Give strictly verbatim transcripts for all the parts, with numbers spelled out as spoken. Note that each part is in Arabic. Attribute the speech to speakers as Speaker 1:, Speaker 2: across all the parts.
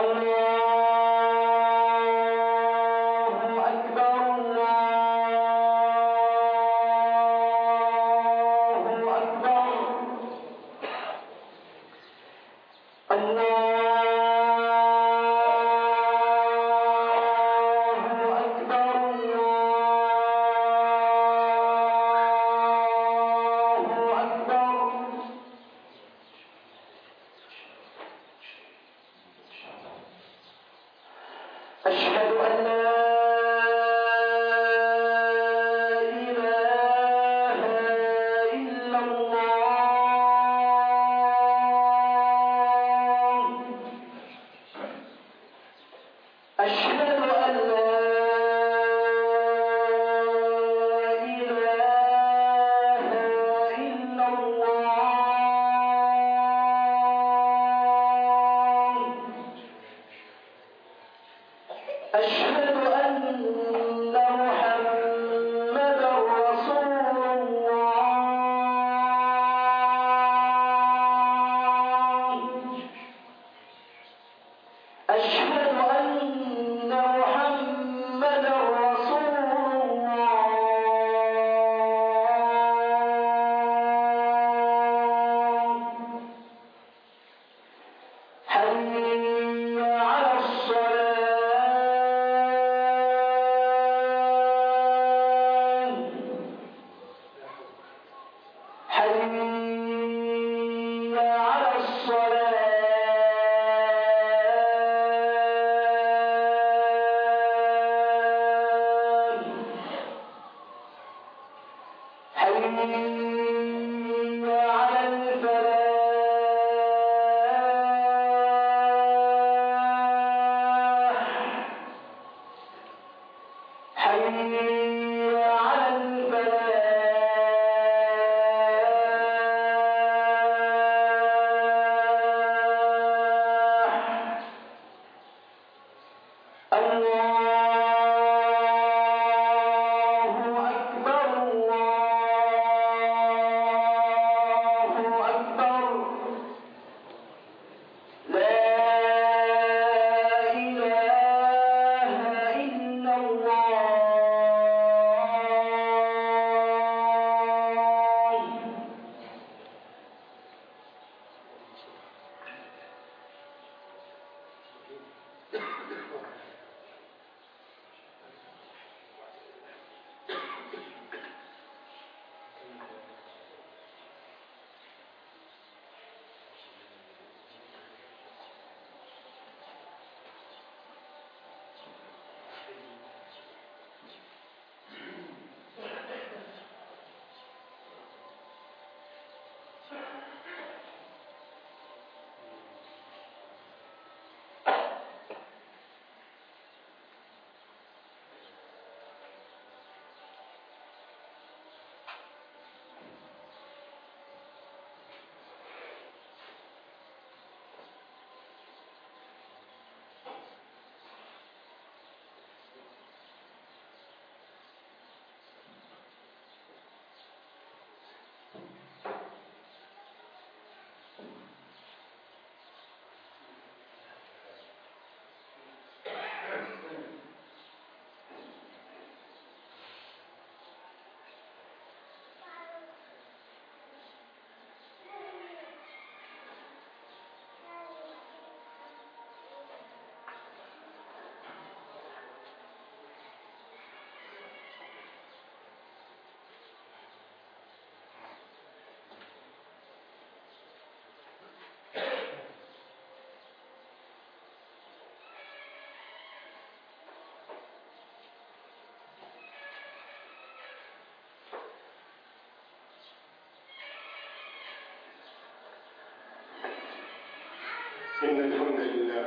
Speaker 1: إن الحمد لله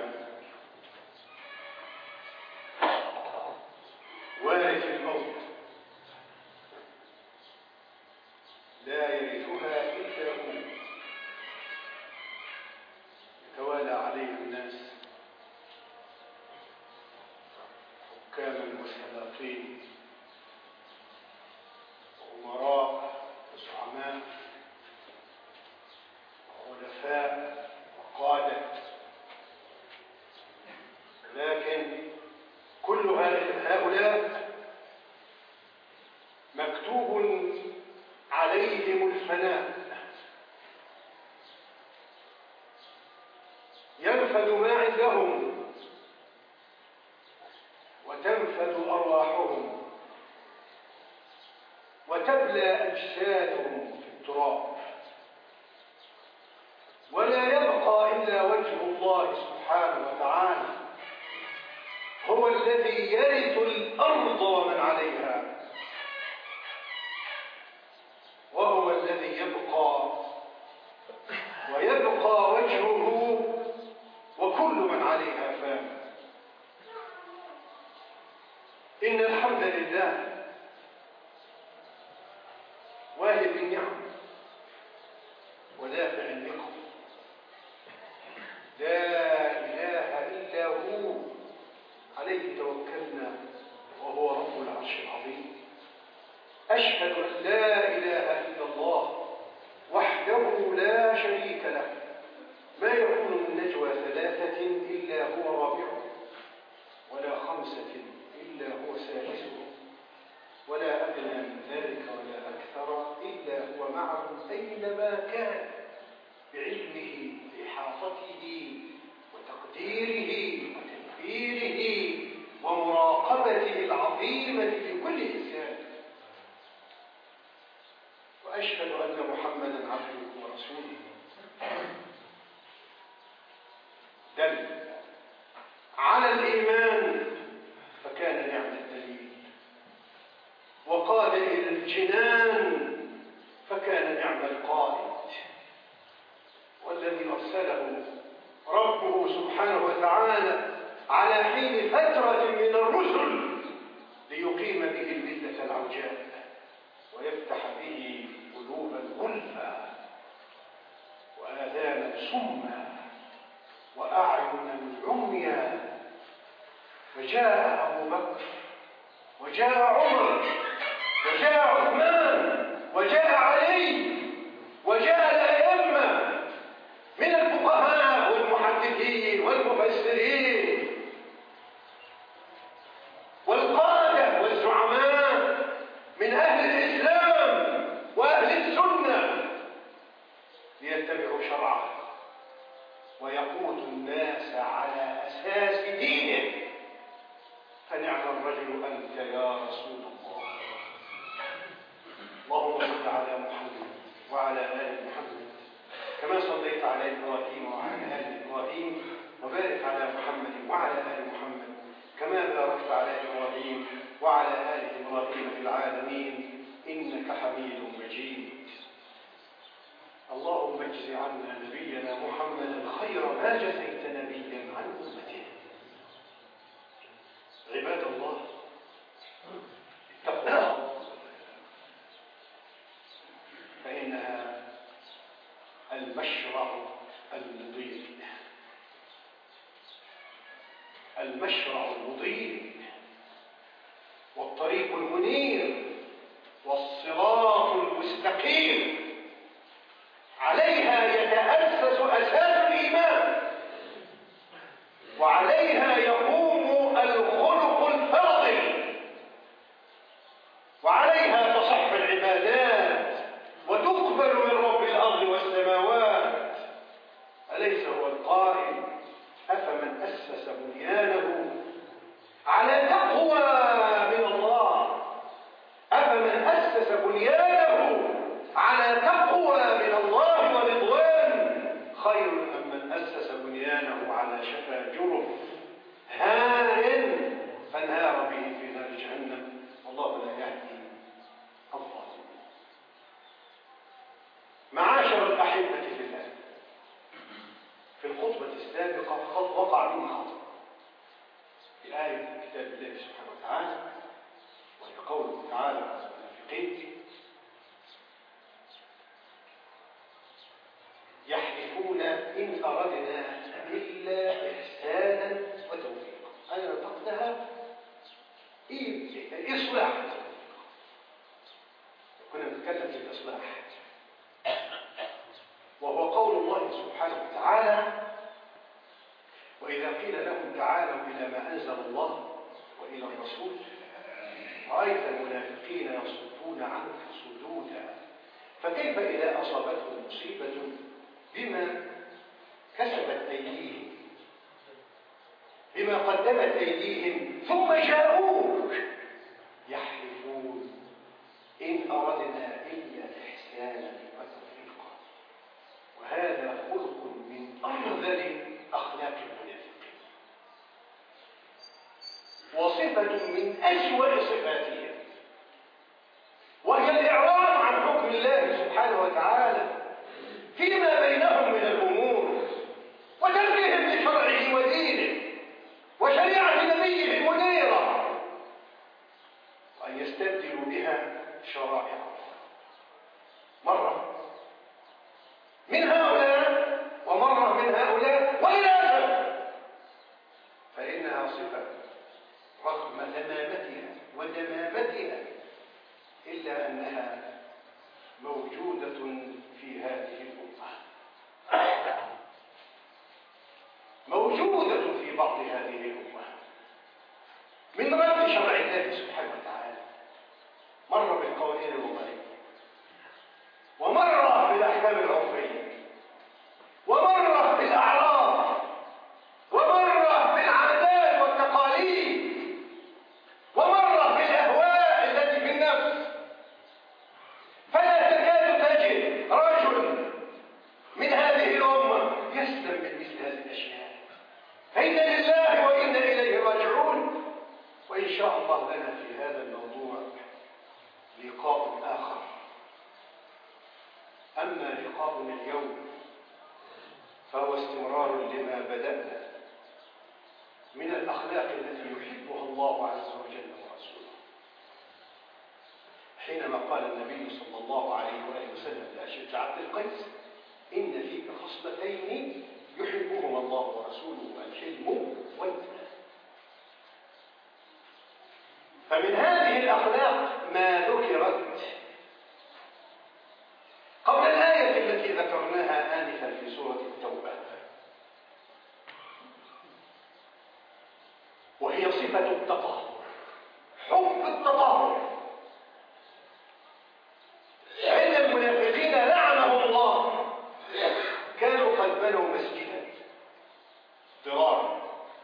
Speaker 1: وارث الموت لا يرثها إلا هو، يتوالى عليه الناس حكاما وسلاطين وأمراء وزعماء وخلفاء وقادة هؤلاء مكتوب عليهم الفناء، ينفد ما عندهم وتنفد أرواحهم وتبلى أجسادهم في التراب، ولا يبقى إلا وجه الله سبحانه وتعالى، هو الذي يرث الأرض ومن عليها، وهو الذي يبقى ويبقى وجهه وكل من عليها فان. إن الحمد لله واهب النعم ودافع النقم، لا إله إلا هو، عليه توكلنا وهو رب العرش العظيم. أشهد أن لا إله إلا الله وحده لا شريك له، ما يكون من نجوى ثلاثة إلا هو رابعهم، ولا خمسة إلا هو سادسهم، ولا أدنى من ذلك ولا أكثر إلا هو معهم أينما كان، بعلمه بإحاطته وتقديره وتدبيره ومراقبته العظيمة لكل إنسان. وأشهد أن محمدًا عبده ورسوله، دل على الإيمان فكان نعم الدليل، وقاد إلى الجنان فكان نعم القائد، والذي أرسله ربه سبحانه وتعالى على حين فترة من الرسل ليقيم به الملة العوجاء ويفتح به قلوبا غلفا وآذانا صما وأعينا عميا. فجاء أبو بكر وجاء عمر وجاء عثمان وجاء علي وجاء الأئمة من الفقهاء والمحدثين والمفسرين والقادة والزعماء من أهل الإسلام وأهل السنة ليتبعوا شرعه ويقود الناس على أساس دينه. فنعم الرجل أنت يا رسول الله. اللهم صل على محمد وعلى آل محمد كما صليت على إبراهيم وعلى آل إبراهيم، وبارك على محمد وعلى آل محمد كما باركت على إبراهيم وعلى آل إبراهيم في العالمين إنك حميد مجيد. اللهم اجز عنا نبينا محمدا خير ما جزيت نبيا عن أمته. عباد الله، اتقوا فإنها المشرع المضيء، المشرع المضيء والطريق المنير والصراط المستقيم، عليها يتأسس أساس الإيمان، وعليها يقوم الخلق الفاضل، وعليها تصح العبادات وتقبل من رب الأرض والسماوات. أليس هو القائل: أفمن أسس بنيانه على تقوى من الله، أفمن أسس بنيانه على تقوى من الله ورضوان خير أم من أسس بنيانه على شفا جرف هار فانهار به في نار جهنم، والله لا يهدي الظالمين. معاشر الأحبة في الله، في الخطبة السابقة وقع بنا خطأ في آية من كتاب الله سبحانه وتعالى، وهي قوله تعالى على المنافقين: يحلفون إن أردنا إلا إحسانا وتوفيقا. أنا نطقتها إيه؟ إصلاح. كنا نتكلم في الإصلاح، وهو قول الله سبحانه وتعالى: وإذا قيل لهم تعالوا إلى ما أنزل الله وإلى الرسول رأيت المنافقين يصدون عنك صدودا. فكيف إذا أصابتهم مصيبة بما كسبت أيديهم بما قدمت أيديهم ثم جاءوك يحلفون إن أردنا إلا إحسانا وتوفيقا. وهذا خلق من أفضل أخلاق المنافقين وصفة من أسوأ صفاتهم، وهي الإعراض عن حكم الله سبحانه وتعالى فيما بينهم من الأمور وتركهم لشرعه ودينه وشريعة نبيه المنيرة، وأن يستبدلوا بها شرائع مرة من هؤلاء ومرة من هؤلاء وللأسف فإنها صفة رغم ذمامتها ودمامتها إلا أنها موجودة في هذه الأمة، موجودة في بعض هذه الأمة من رد شرع الله سبحانه وتعالى، مرة بالقوانين الوضعية ومرة بالأحكام العرفية ومرة بالأعراض ومرة بالعادات والتقاليد ومرة بالأهواء التي في النفس. فلا تكاد تجد رجل من هذه الأمة يسلم من مثل هذه الأشياء. فإنا لله وإنا إليه راجعون. وإن شاء الله لنا في هذا الموضوع لقاء آخر. أما لقاؤنا اليوم فهو استمرار لما بدأنا من الأخلاق التي يحبها الله عز وجل ورسوله، حينما قال النبي صلى الله عليه وآله وسلم لأشج عبد القيس: إن فيك خصلتين يحبهما الله ورسوله، الحلم والأناة. فمن هذه الأخلاق ما ذكرت قبل الآية التي ذكرناها آنفا في سورة التوبة، وهي صفة التطهر، حب التطهر. إن المنافقين لعنهم الله كانوا قد بنوا مسجدا ضرارا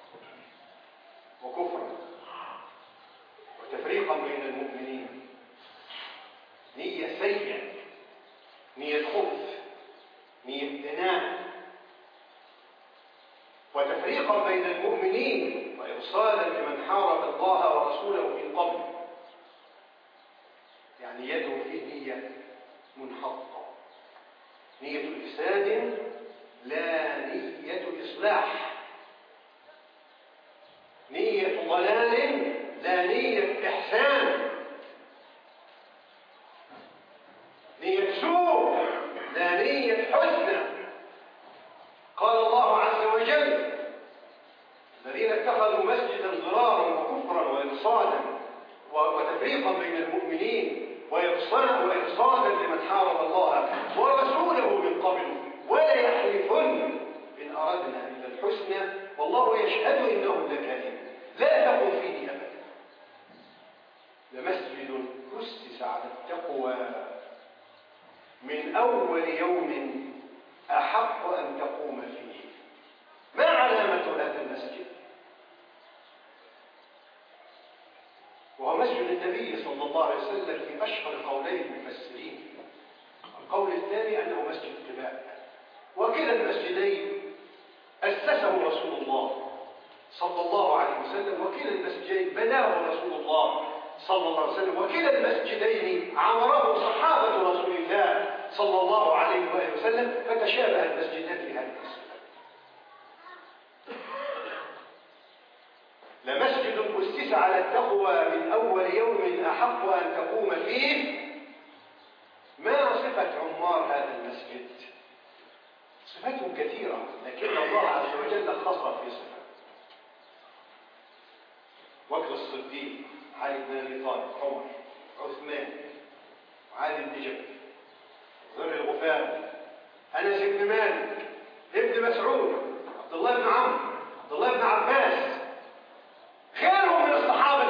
Speaker 1: وكفرا وتفريقا بين المؤمنين، نية سيئة، نية خبث، نية دناء، وتفريقا بين المؤمنين وإرصادا لمن حارب الله ورسوله من قبل. يعني يده في نية منحطة، نية إفساد لا نية إصلاح، نية ضلال لا نية إحسان، نية سوء لا نية حسنى. قال الله عز وجل: الذين اتخذوا مسجدا ضرارا وكفرا وإرصادا وتفريقا بين المؤمنين وإرصادا لمن حارب الله ورسوله من قبل ولا يحلفن إن أردنا إلا الحسنى والله يشهد إنهم لكاذبون. لا تقم فيه أبدا. لمسجد أسس على التقوى من أول يوم أحق أن تقوم فيه. ما علامة هذا المسجد؟ وهو مسجد النبي صلى الله عليه وسلم في أشهر قولي المفسرين. القول الثاني أنه مسجد قباء، وكلا المسجدين أسسه رسول الله صلى الله عليه وسلم، وكلا المسجدين بناه رسول الله صلى الله عليه وسلم، وكلا المسجدين عمره صحابة رسول الله صلى الله عليه وآله وسلم، فتشابه المسجدان في هذه الصفة. لمسجد أسس على التقوى من أول يوم أحق أن تقوم فيه. ما صفة عمار هذا المسجد؟ صفاتهم كثيرة، لكن الله عز وجل خصها في صفة. بكر الصديق، علي بن أبي طالب، عمر، عثمان، وعلي بن جبل، ذر الغفار، أنس بن مالك، ابن مسعود، عبد الله بن عمرو، عبد الله بن عباس، غيرهم من الصحابة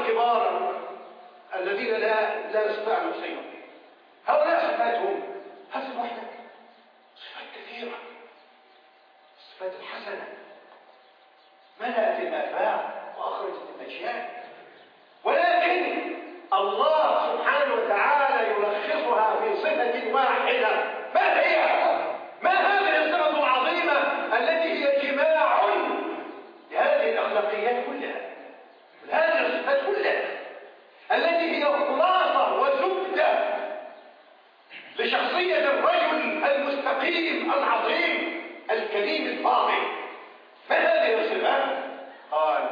Speaker 1: بشخصية الرجل المستقيم العظيم الكريم الفاضل. ما هذه الصفات؟ قال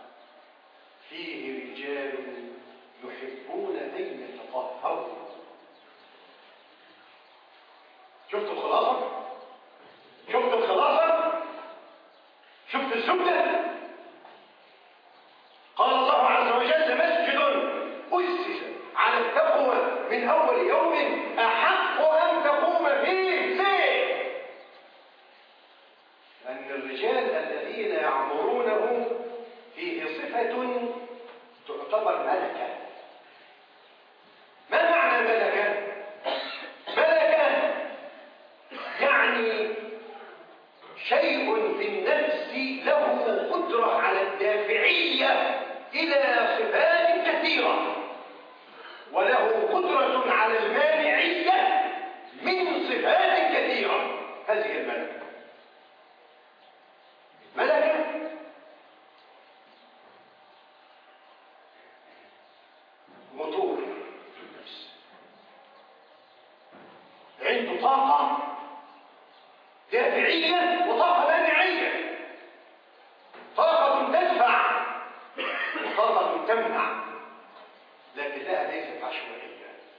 Speaker 1: فيه رجال يحبون أن يتطهروا. شفت الخلاصة؟ شفت الخلاصة؟ شفت الزبدة؟ قال الله عز وجل مسجد أسس على التقوى من أول يوم أحق أن تقوم فيه. ليه؟ لأن الرجال الذين يعمرونه فيه صفة تعتبر ملكة. ما معنى ملكة؟ ملكة يعني شيء في النفس له قدرة على الدافعية إلى صفات كثيرة، وله قدرة على المانعية من صفات كثيرة. هذه الملكة. ملكة موتور في النفس، عنده طاقة دافعية وطاقة مانعية، طاقة تدفع وطاقة تمنع، لكنها ليست عشوائية،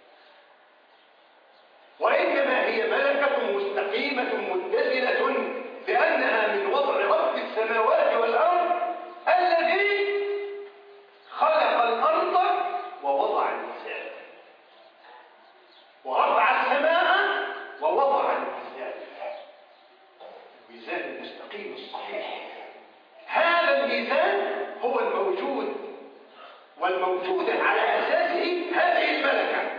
Speaker 1: وإنما هي ملكة مستقيمة متزنة، لأنها من وضع رب السماوات والأرض الذي خلق الأرض ووضع الميزان، ورفع السماء ووضع الميزان، الميزان المستقيم الصحيح. هذا الميزان هو الموجود، والموجود على أساسه هذه الملكة،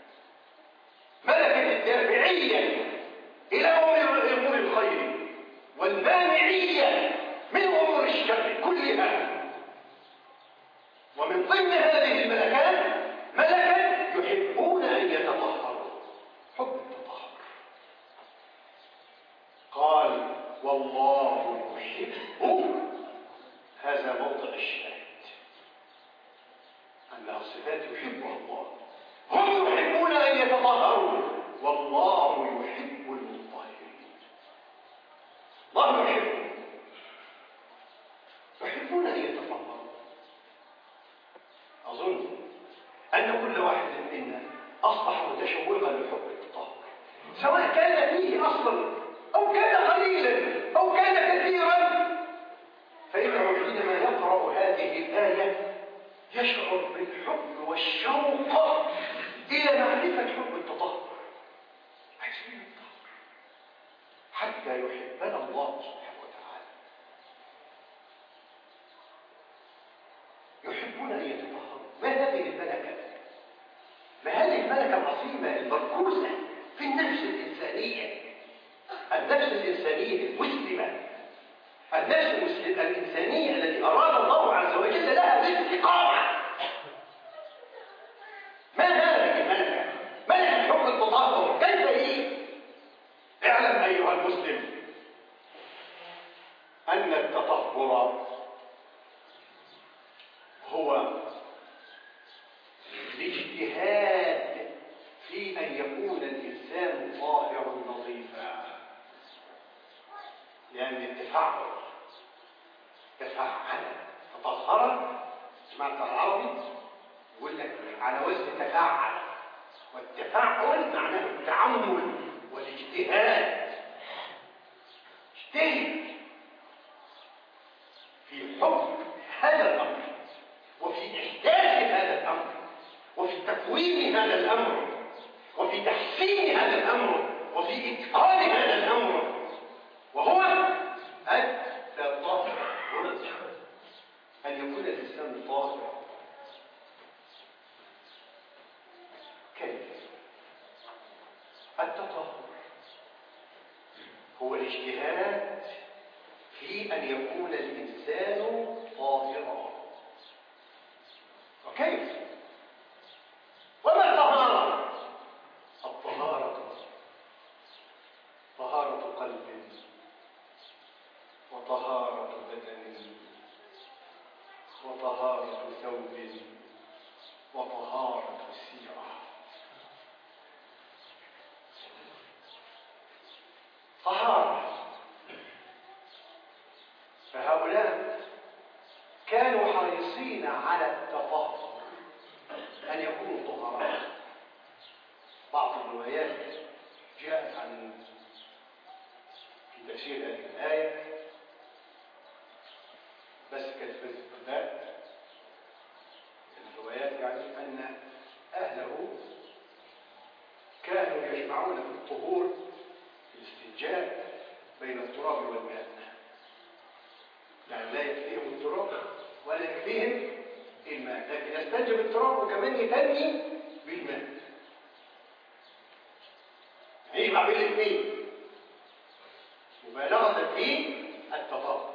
Speaker 1: ملكة الدافعية إلى أمور الخير والمانعية من أمور الشر كلها. ومن ضمن هذه الملكات ملكة يحبون أن يتطهروا، حب التطهر. قال والله يحب، هذا موضع الشاهد، أنها صفات يحبها الله. هم يحبون أن يتطهروا والله يحب المطهرين. الله يحب، يحبون أن يتطهروا. أظن أن كل واحد منا أصبح متشوقا لحب التطهر، سواء كان فيه أصلا أو كان قليلا أو كان كثيرا، فإنه حينما يقرأ هذه الآية يشعر بالحب والشوق إلى معرفة حب التطهر، عايزين التطهر حتى يحبنا الله سبحانه وتعالى. يحبون أن يتطهروا. ما هذه الملكة؟ ما هذه الملكة العظيمة المركوزة في النفس الإنسانية، النفس الإنسانية المسلمة، النفس الإنسانية التي أراد الله عز وجل لها الاستقامة. ما هذه الملكة؟ ملكة حب التطهر. كيف هي؟ اعلم أيها المسلم أن التطهر هو الاجتهاد في أن يكون الإنسان طاهرا نظيفا، لأن التفاعل تفاعل تطهر. سمعت العربي يقول لك على وزن تفاعل، والتفاعل معناه التعمل والاجتهاد. اجتهد في حب هذا الأمر، وفي إحداث هذا الأمر، وفي تكوين هذا الأمر، وفي تحسين هذا الأمر، وفي إتقان هذا الأمر، وهو التطهر، أن يكون الإنسان طاهر. كيف؟ التطهر هو الاجتهاد في أن يكون الإنسان طاهرا. وكيف؟ وما الطهارة؟ الطهارة طهارة قلب، وطهارة بدن، وطهارة ثوب، وطهارة سيرة. أن يكونوا طهراء. بعض الروايات جاءت عن في تفسير هذه الآية بس كانت في الكتاب الروايات يعني أن أهله كانوا يجمعون في الطهور في الاستنجاء بين التراب والماء، يعني لا يكفيهم التراب ولا يكفيهم الماء، لكن يستنجي بالتراب وكمان يتني بالماء، يجمع بين الاثنين مبالغة في التطهر.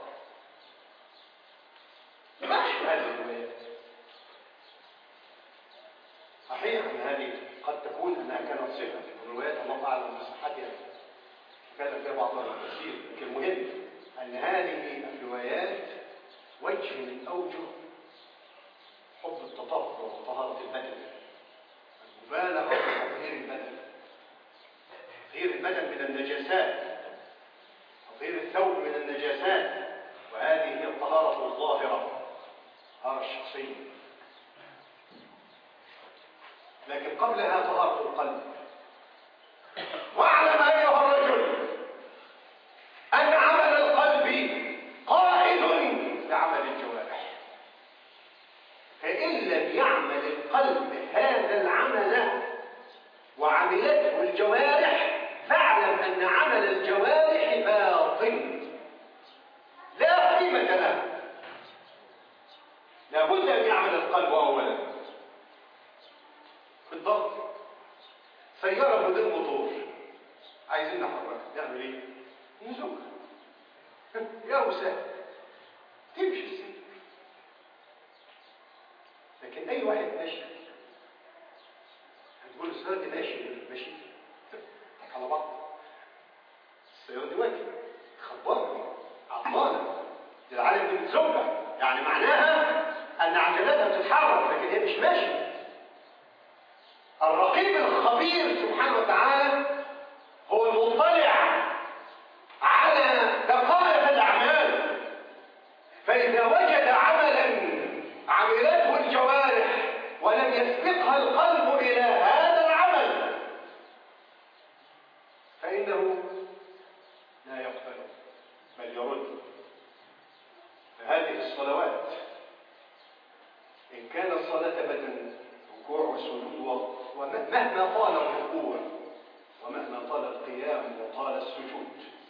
Speaker 1: ماشي هذه الروايات صحيح ان هذه قد تكون انها كانت صفه من الروايات الله اعلم بصحتها، كان فيها بعض التفسير، لكن المهم ان هذه الروايات وجه من اوجه حب التطهر وطهاره البدن، المبالغه في تطهير البدن، تطهير البدن من النجاسات، تطهير الثوب من النجاسات، وهذه هي الطهاره الظاهره، الطهاره الشخصيه. لكن قبلها طهارة القلب. واعلم أيها الرجل أن عمل القلب قائد لعمل الجوارح، فإن لم يعمل القلب هذا العمل وعملته الجوارح فاعلم أن عمل الجوارح باطل لا قيمة له. لابد أن يعمل القلب أولا. بالضبط سيارة بدون موتور عايزين نحركها نعمل ايه؟ نزوق يا وسهل تمشي السكة. لكن اي واحد ماشي هتقول السيارة دي ماشي ماشي تك على بعض، السيارة دي واقفة خبرني عطلانة، دي العالم دي بتزوقها، يعني معناها ان عجلاتها بتتحرك لكن هي مش ماشية. الرقيب الخبير سبحانه وتعالى هو المطلع على دقائق الأعمال، فإذا وجد عملا عملته الجوارح ولم يسبقها القلب إلى هذا العمل فإنه لا يقبل بل يرد. فهذه الصلوات إن كان الصلاة بدن ركوع وسجود ومهما طال الركوع ومهما طال القيام وطال السجود،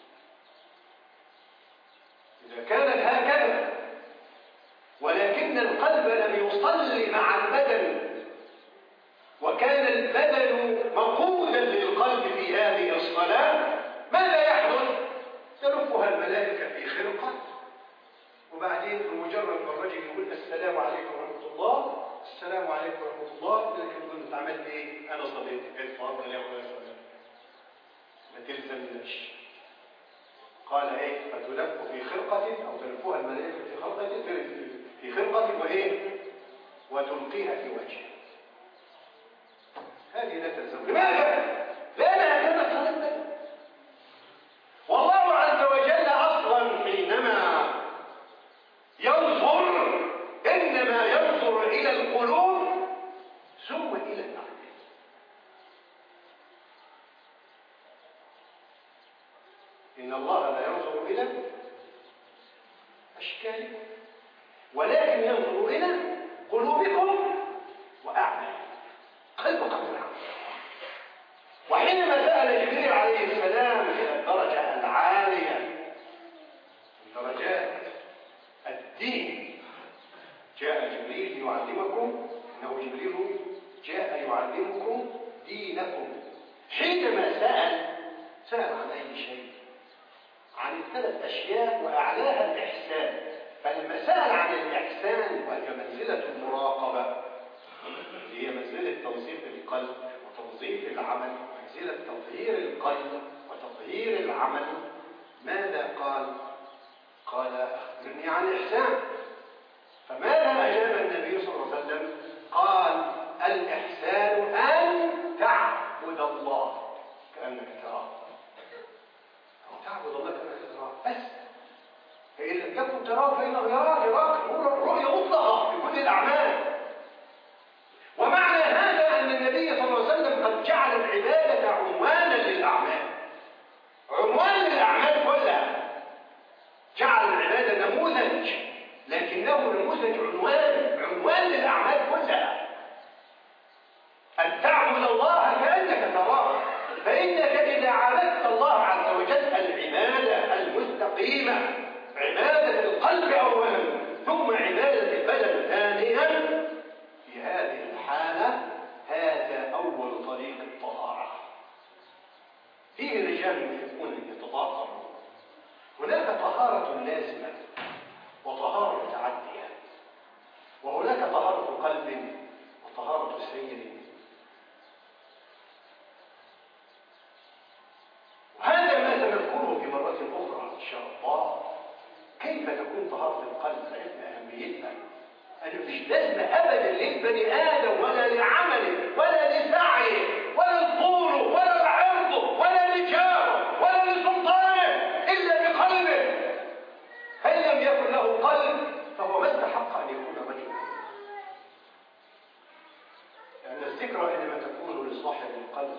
Speaker 1: إذا كانت هكذا ولكن القلب لم يصلي مع البدن وكان البدن مقودا للقلب في هذه الصلاة، ماذا يحدث؟ تلفها الملائكة في خرقة، وبعدين بمجرد ما الرجل يقول السلام عليكم ورحمة الله، السلام عليكم ورحمة الله، لكن يقول انت عملت ايه؟ انا صليت. اتفضل يا اخويا صليت، ما تلزمناش. قال ايه؟ فتلف في خرقة او تلفها الملائكة في خرقة في خرقة وايه؟ وتلقيها في وجهه. هذه لا تلزم. لماذا؟ لأنها كانت صلاة. والله عز وجل اصلا حينما ينظر انما ينظر الى القلوب ثم الى الاعمال. ان الله لا ينظر الى اشكالكم ولكن ينظر الى قلوبكم واعمالكم. قلبك من العمل. وحينما سال جبريل عليه السلام الى الدرجه العاليه من درجات الدين، جاء جبريل يعلمكم، انه جبريل جاء يعلمكم دينكم. حينما سأل سأل عن اي شيء؟ عن الثلاث اشياء واعلاها الاحسان. فلما سأل عن الاحسان وهي منزلة المراقبة، هي منزلة تنظيف القلب وتنظيف العمل، منزلة تطهير القلب وتطهير العمل، ماذا قال؟ قال اخبرني عن الاحسان. فماذا أجاب النبي صلى الله عليه وسلم؟ قال الإحسان أن تعبد الله كأنك تراه. تعبد الله كأنك تراه بس، فإن لم يكن تراه فإنه يراك، يراك رؤية مطلقة في كل الأعمال. ومعنى جعل العبادة عنوانا للأعمال، عنوان للأعمال كلها. جعل العبادة نموذج، لكنه نموذج عنوان، عنوان للأعمال كلها. أن تعبد الله كأنك تراه، فإنك إذا عبدت الله عز وجل العبادة المستقيمة، عبادة القلب أولا ثم عبادة البدن ثانيا، في هذه الحالة هذا أول طريق الطهارة. فيه رجال يحبون أن يتطهروا. هناك طهارة لازمة وطهارة متعدية، وهناك طهارة قلب وطهارة سير. وهذا ما سنذكره في مرة أخرى إن شاء الله، كيف تكون طهارة القلب. عرفنا أهميتها، أن مفيش لازمة أبدا للبني آدم ولا لعمله ولا لسعيه ولا لطوله ولا لعرضه ولا لجاره ولا لسلطانه إلا بقلبه. فإن لم يكن له قلب فهو ما استحق أن يكون رجلا. لأن الذكرى إنما تكون لصاحب القلب،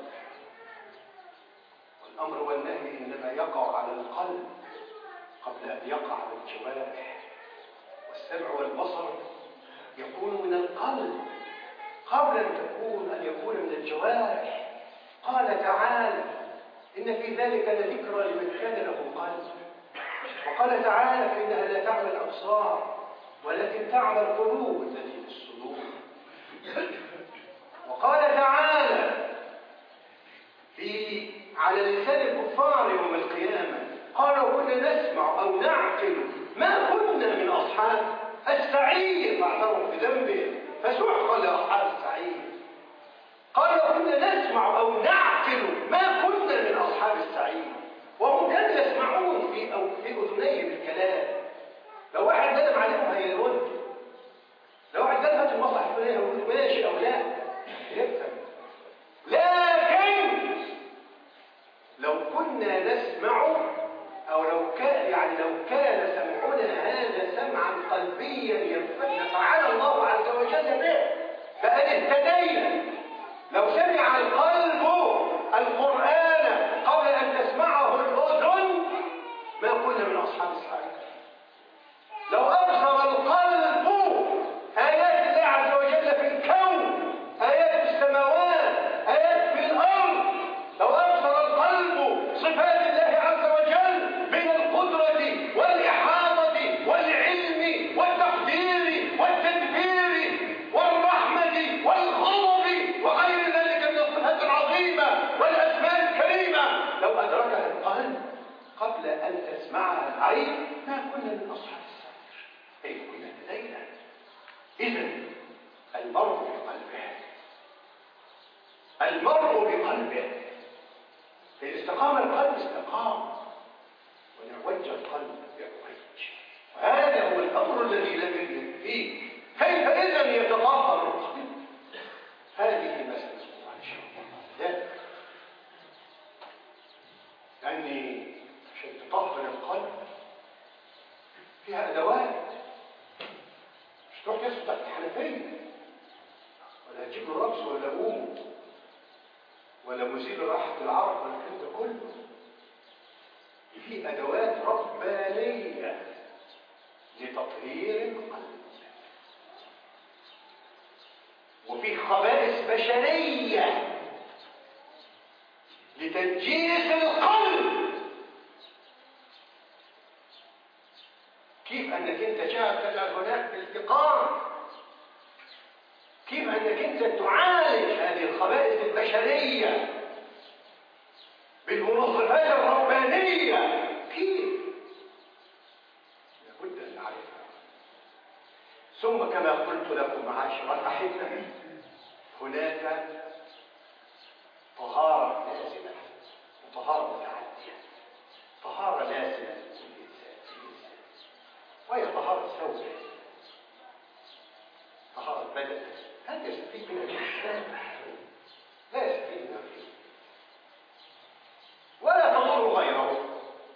Speaker 1: والأمر والنهي إنما يقع على القلب قبل أن يقع على الجوارح. والسمع والبصر يكون من القلب قبل أن تكون أن يكون من الجوارح. قال تعالى: إن في ذلك لذكرى لمن كان له قلب. وقال تعالى: فإنها لا تعمى الأبصار ولكن تعمى القلوب التي في الصدور. وقال تعالى في على لسان الكفار يوم القيامة: قالوا كنا نسمع أو نعقل ما كنا من أصحاب السعير، فاعترفوا بذنبهم فسحقا لأصحاب السعير. قالوا كنا نسمع أو نعقل ما كنا من أصحاب السعير، وهم كانوا يسمعون في أو في أذنيهم الكلام. لو واحد كلم عليهم هيرد، لو واحد قال هات المصلحة الفلانية يقول ماشي أو لا يفهم. لكن لو كنا نسمع أو لو كان يعني لو كان سمعنا هذا سمعا قلبيا نفعنا الله عز وجل به فقد اهتدينا. لو سمع القلب القرآن قبل أن تسمعه الأذن ما كنا من أصحاب السعير. لو أبصر القلب آيات الله عز وجل في الكون، آيات في السماوات، آيات في الأرض، لو أبصر القلب صفات الله عز وجل من القدرة والإحاطة والعلم والتقدير والتدبير والرحمة والغضب وغير ذلك من الصفات العظيمة والأسماء الكريمة، لو أدركها القلب قبل أن تسمعها العين ما كنا من أصحاب السعير، أي كنا لدينا. إذن المرء بقلبه، المرء بقلبه. إذا استقام القلب استقام، وإن اعوج القلب يعوج. وهذا هو الأمر الذي لم يجد فيه. كيف إذن يتطهر القلب؟ هذه مسألة إن شاء الله. لا يعني عشان تطهر القلب فيها أدوات. مش تروح تسقط تحت الحنفية ولا تجيب له ربس ولا أوم ولا مزيل راحة العرق ولا الكلام ده كله. في أدوات ربانية لتطهير القلب، وفي خبائث بشرية لتنجيس القلب. كيف أنك أنت تجعل هناك التقام، كيف أنك أنت تعالج هذه الخبائث البشرية بالمنظفات الربانية، كيف؟ لابد أن نعرفها. ثم كما قلت لكم معاشر الأحبة، هناك طهارة لازمة وطهارة متعدية. طهارة لازمة للإنسان وهي طهارة ثوبه، طهارة بدنه. هذا يستفيد منها الإنسان، لا يستفيد منها فيه ولا تضر غيره.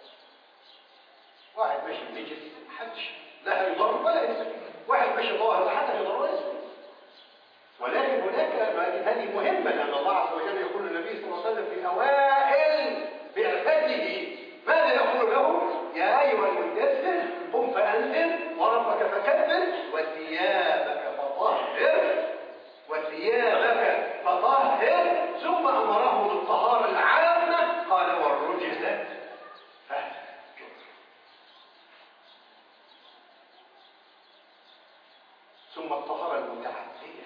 Speaker 1: واحد ماشي بنجس حدش لا يضر ولا يستفيد، واحد ماشي ظاهر حتى يضر ولا يستفيد. ولكن هناك هذه مهمة مهمة، لأن الله عز وجل يقول للنبي صلى الله عليه وسلم في أوائل بعثته ماذا يقول له؟ يا أيها المدثر قم فأنذر وربك فكبر وثيابك فطهر وثيابك فطهر، ثم أمره بالطهارة العامة قال والرجز فاهجر. ثم الطهارة المتعدية،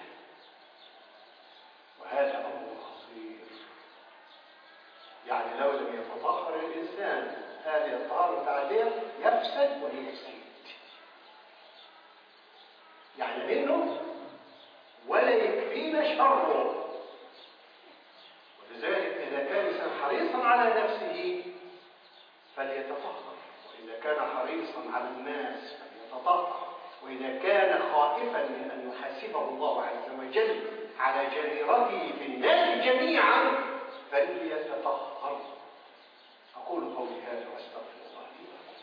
Speaker 1: وهذا أمر خطير. يعني لو لم يتطهر الإنسان هذه الطهارة المتعدية يفسد ويفسد، يعني منه ولا يكفينا شره. ولذلك إذا كان الإنسان حريصا على نفسه فليتطهر، وإذا كان حريصا على الناس فليتطهر، وإذا كان خائفا من أن يحاسبه الله عز وجل على جريرته في الناس جميعا فليتطهر. أقول قولي هذا وأستغفر الله لي ولكم.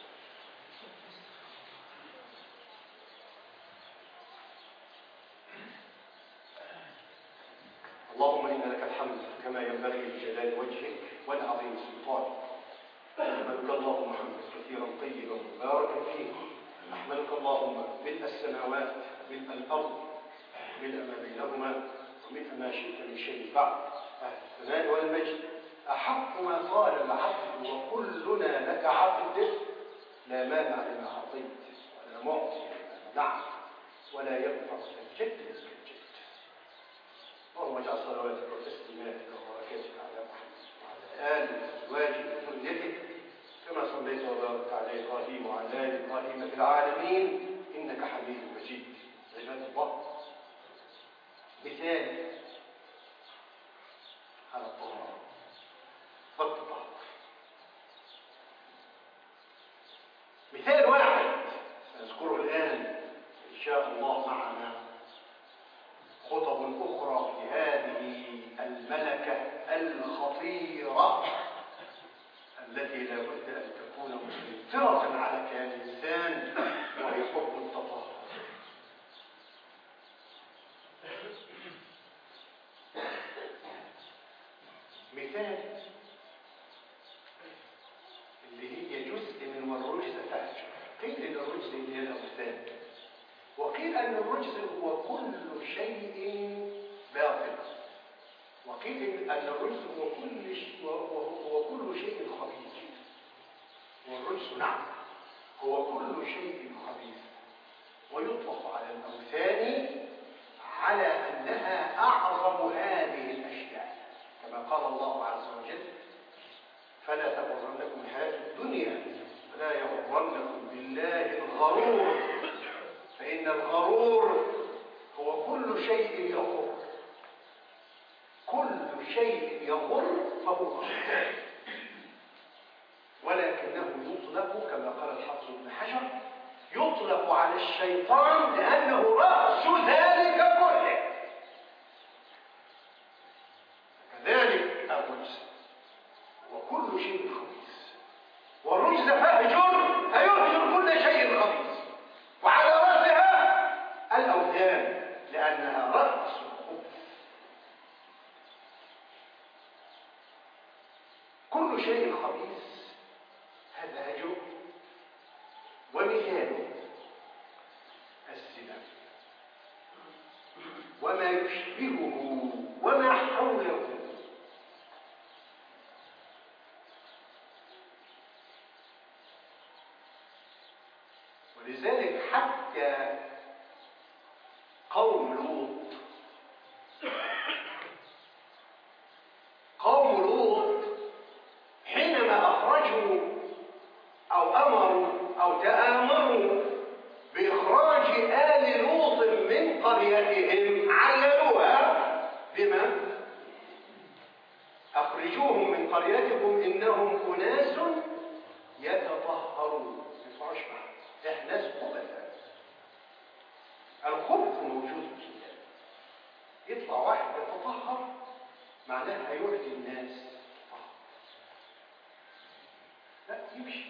Speaker 1: اللهم إن لك الحمد كما ينبغي لجلال وجهك ولعظيم سلطانك. نحمدك اللهم حمدا كثيرا طيبا مباركا فيه. نحمدك اللهم ملء السماوات ملء الأرض ملء ما بينهما وملء ما شئت من شيء بعد. أهل الثناء والمجد أحق ما قال العبد وكلنا لك عبد، لا مانع لما أعطيت ولا معطي لما منعت ولا ينفع ذا الجد منك الجد. اللهم اجعل صلواتك وتسليماتك وبركاتك على محمد وعلى آله وأزواجه وذريته كما صليت وباركت على إبراهيم وعلى آل إبراهيم في العالمين إنك حميد مجيد. عباد الله، مثال على الطهارة والتطهر. مثال واحد سنذكره الآن إن شاء الله معنا. خطب أخرى في هذه الملكة الخطيرة التي لا بد أن تكون مسيطرة على كيان الإنسان، وهي حب التطهر. مثال اللي هي جزء من والرجز فاهجر. قيل ان الرجز اللي هي الاوثان، وقيل ان الرجز هو كل شيء باطل، وقيل ان الرجز هو كل شيء وهو كل شيء خبيث. والرجز نعم هو كل شيء خبيث، ويطلق على الاوثان على انها اعظم هذه الاشياء، كما قال الله عز وجل فلا تغرنكم الحياة الدنيا ولا يغرنكم بالله الغرور، فإن الغرور هو كل شيء يغر، كل شيء يغر فهو غرور. ولكنه يطلق كما قال الحافظ ابن حجر يطلق على الشيطان لأنه رأس ذلك كله. كذلك الرجز وكل شيء خبيث، والرجز فاهجر هيهجر كل شيء خبيث، وعلى رأسها الأوثان لأنها رأس الخبث. كل شيء خبيث هذا هجر. ومثاله الزنا وما يشبهه وما حوله. ولذلك حتى قوم لوط قوم لوط حينما أخرجوا أو أمروا أو تآمروا بإخراج آل لوط من قريتهم عللوها بما أخرجوهم من قريتكم إنهم أناس يتطهرون. يطلعوش معنا، إحنا ناس خبثاء. الخبث موجود فينا. يطلع واحد يتطهر معناه هيؤذي الناس، لا يمشي.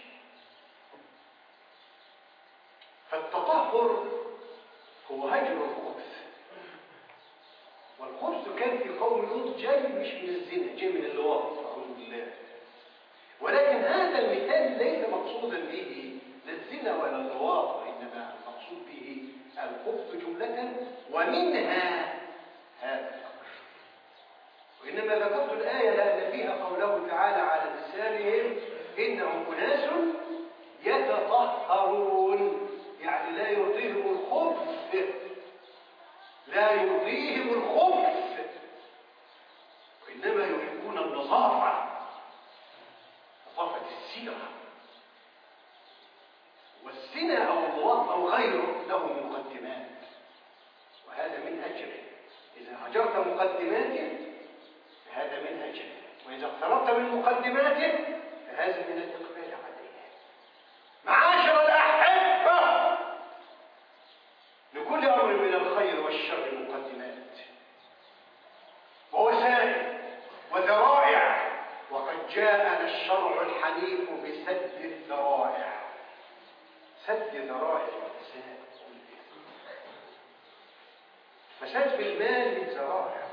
Speaker 1: فالتطهر هو هجر الخبث، والخبث كان في قوم قوم لوط جاي مش من الزنا، جاي من اللواط، أعوذ بالله. ولكن هذا المثال ليس مقصودا به لا الزنا ولا اللواط، وإنما المقصود به الخبث جملة ومنها هذا الأمر. وإنما ذكرت الآية لأن فيها قوله تعالى على لسانهم إنهم أناس يتطهرون، يعني لا يرضيهم الخبث، لا يرضيهم الخبث، وإنما يحبون النظافة، نظافة السيرة. والزنا أو اللواط أو غيره له مقدمات، وهذا من أجله. إذا هجرت مقدماته فهذا من أجله، وإذا اقتربت من مقدماته فهذا من الإقبال عليه. معاشر الأحبة، لكل أمر من الخير والشر مقدمات ووسائل وذرائع، وقد جاءنا الشرع الحنيف بسد الذرائع، سد ذرائع الفساد. الفساد في المال من ذرائع،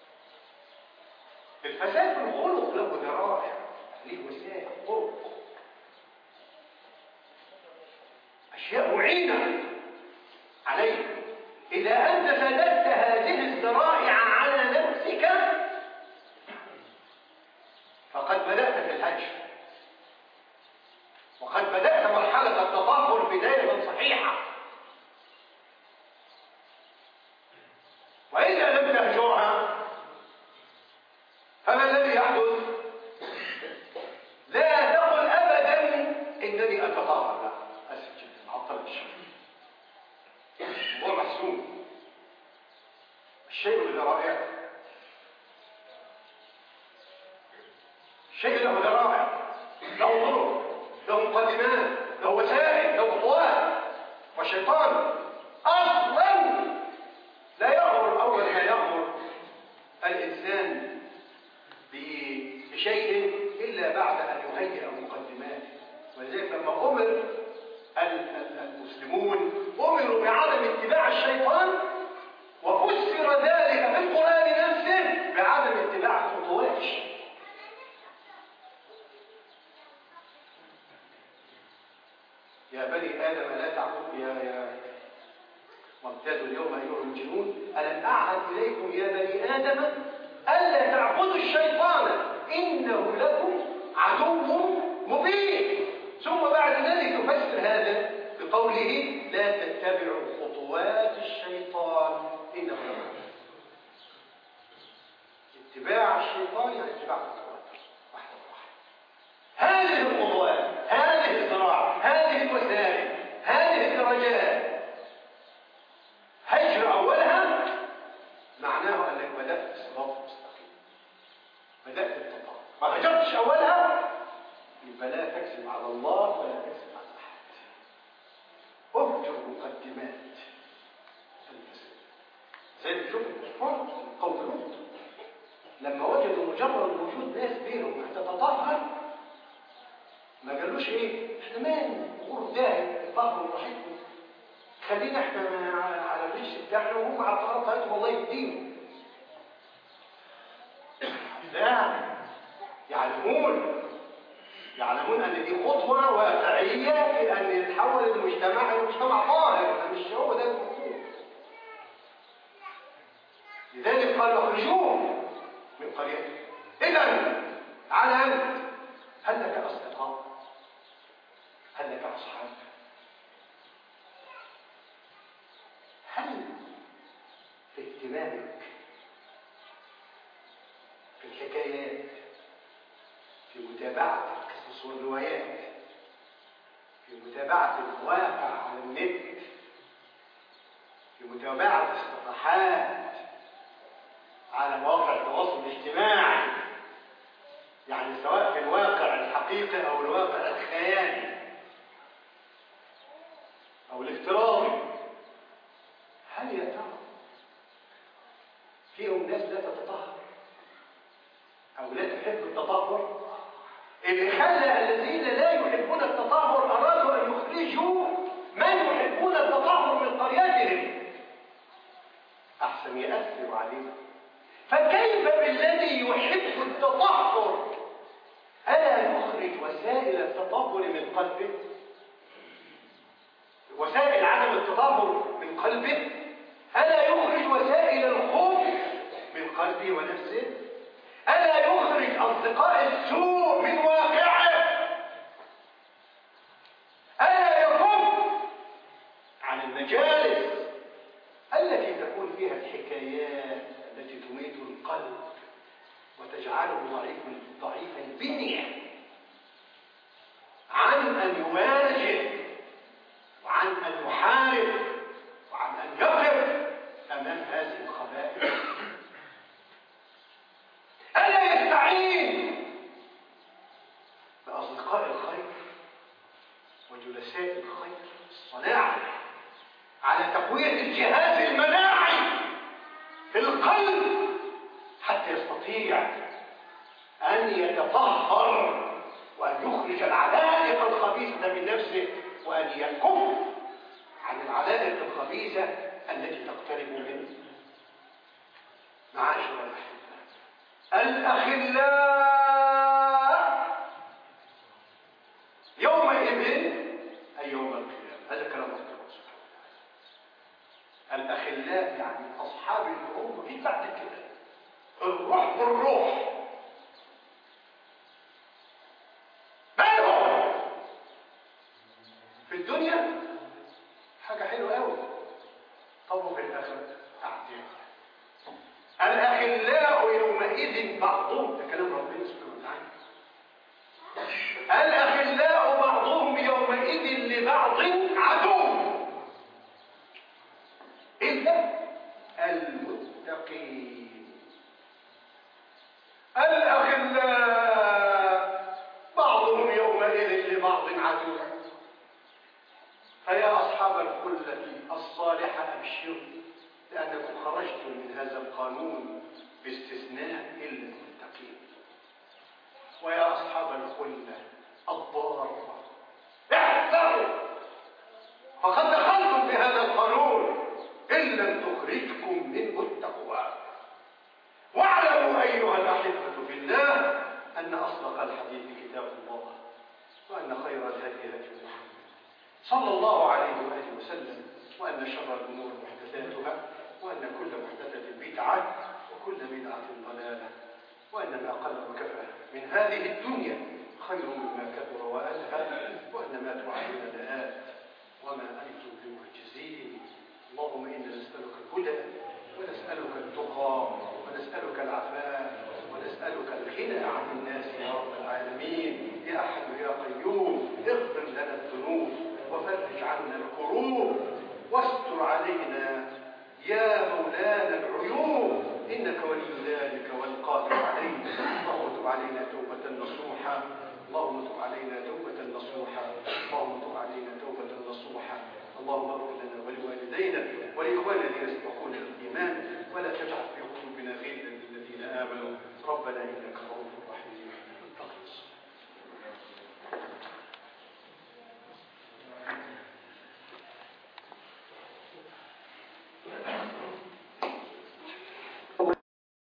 Speaker 1: الفساد في الخلق له ذرائع، له وسائل طرق، أشياء معينة عليه. إذا أنت سددت هذه الذرائع على نفسك فقد بدأت في الهجر، وقد بدأت مرحلة التطهر بداية صحيحة. وإذا لم تهجرها فما الذي يحدث؟ لا تقل أبدا إنني أتطهر، لا، أسف جدا، ما عطلتش، هو محسوم. الشيء بذرائع، الشيء له ذرائع، له طرق، له مقدمات، له وسائل، له خطوات. والشيطان اصلا لا يامر اول ما يامر الانسان بشيء الا بعد ان يهيئ مقدمات. ولذلك لما امر المسلمون امروا بعدم اتباع الشيطان، وفسر ذلك في القران نفسه بعدم اتباع خطوات الشيطان. يا بني آدم لا تعبدوا يا يا وامتازوا اليوم أيها المجرمون ألم أعهد إليكم يا بني آدم ألا تعبدوا الشيطان إنه لكم عدو مبين. ثم بعد ذلك يفسر هذا بقوله لا تتبعوا خطوات الشيطان إنه لكم. اتباع الشيطان يعني اتباع الخطوات واحدة واحدة. هذه الخطوات، هذه الذراع، هذه الوسائل، هذه الدرجات، هجر أولها معناه أنك بدأت بالصراط المستقيم، بدأت بالتطهر. ما هجرتش أولها يبقى لا تكذب على الله ولا تكذب على أحد. أهجر مقدمات الفساد. زي ما تشوف الكفار قوم لوط لما وجدوا مجرد وجود ناس بينهم تتطهر ما قالوش ايه احنا مالنا نقول ده طهر براحتكم، خلينا احنا على الريش بتاعنا وهم على الطهاره بتاعتهم الله يهديهم. لا، يعلمون يعلمون ان دي خطوه واقعيه في ان يتحول المجتمع الى مجتمع طاهر، مش هو ده المطلوب. لذلك قال اخرجوهم من قريتهم. اذا على انت هل لك اصدقاء؟ هل لك اصحاب؟ هل في اهتمامك في الحكايات، في متابعة القصص والروايات، في متابعة الواقع على النت، في متابعة الصفحات على مواقع التواصل الاجتماعي، يعني سواء في الواقع الحقيقي أو الواقع الخيالي أو الافتراضي، هل يا ترى فيهم ناس لا تتطهر أو لا تحب التطهر؟ اللي خلى الذين لا يحبون التطهر أرادوا أن يخرجوا من يحبون التطهر من قريتهم أحسن يأثروا عليهم، فكيف بالذي يحب التطهر؟ ألا يخرج وسائل التطهر من قلبه؟ وسائل عدم التطهر من قلبه؟ ألا يخرج وسائل الخوف من قلبه ونفسه؟ ألا يخرج أصدقاء السوء من واقعه؟ ألا يكف عن المجالس التي تكون فيها الحكايات التي تميت القلب وتجعله ضعيف ضعيف البنية عن أن يواجه وعن أن يحارب وعن أن يقف أمام هذه الخبائث؟ ألا يستعين بأصدقاء الخير وجلساء الخير الصناعة على تقوية الجهاز المناعي في القلب حتى يستطيع أن يتطهر وأن يخرج العلائق الخبيثة من نفسه وأن يكف عن العلائق الخبيثة التي تقترب منه. معاشر الأحبة، الأخلاء يومئذ أي يوم القيامة، هذا كلام الله سبحانه وتعالى. الأخلاء يعني أصحاب الروح، في بعد كده الروح بالروح. من هو في الدنيا حاجة حلوة قوي، طب في الآخرة أعداء. الأخلاء يومئذ بعضهم، ده كلام ربنا سبحانه وتعالى، الأخلاء بعضهم يومئذ لبعض عدو إلا المتقين. الأخلاء بعضهم يومئذ لبعض عدو، فيا أصحاب الخلة الصالحة أبشروا لأنكم خرجتم من هذا القانون باستثناء إلا المتقين. ويا أصحاب الخلة الضارة احذروا فقد دخلتم في هذا القانون إن لم تخرجكم منه التقوى. واعلموا أيها الأحبة في الله أن أصدق الحديث كتاب الله، وأن خير الهدي هدي محمد صلى الله عليه وآله وسلم، وأن شر الأمور محدثاتها، وأن كل محدثة بدعة وكل بدعة ضلالة، وأن ما قل وكفى من هذه الدنيا خير مما كثر وألهى، وأن ما توعدون لآت وما أنتم بمعجزين. اللهم إنا نسألك الهدى ونسألك التقى ونسألك العفاف ونسألك الغنى عن الناس يا رب العالمين. يا أحد يا قيوم اغفر لنا الذنوب وفرج عنا الكروب واستر علينا يا مولانا العيوب، إنك ولي ذلك والقادر عليه. اللهم تب علينا توبة نصوحا، اللهم تب علينا توبة نصوحا، اللهم تب علينا توبة نصوحا. اللهم اغفر لنا ولوالدينا ولإخواننا الذين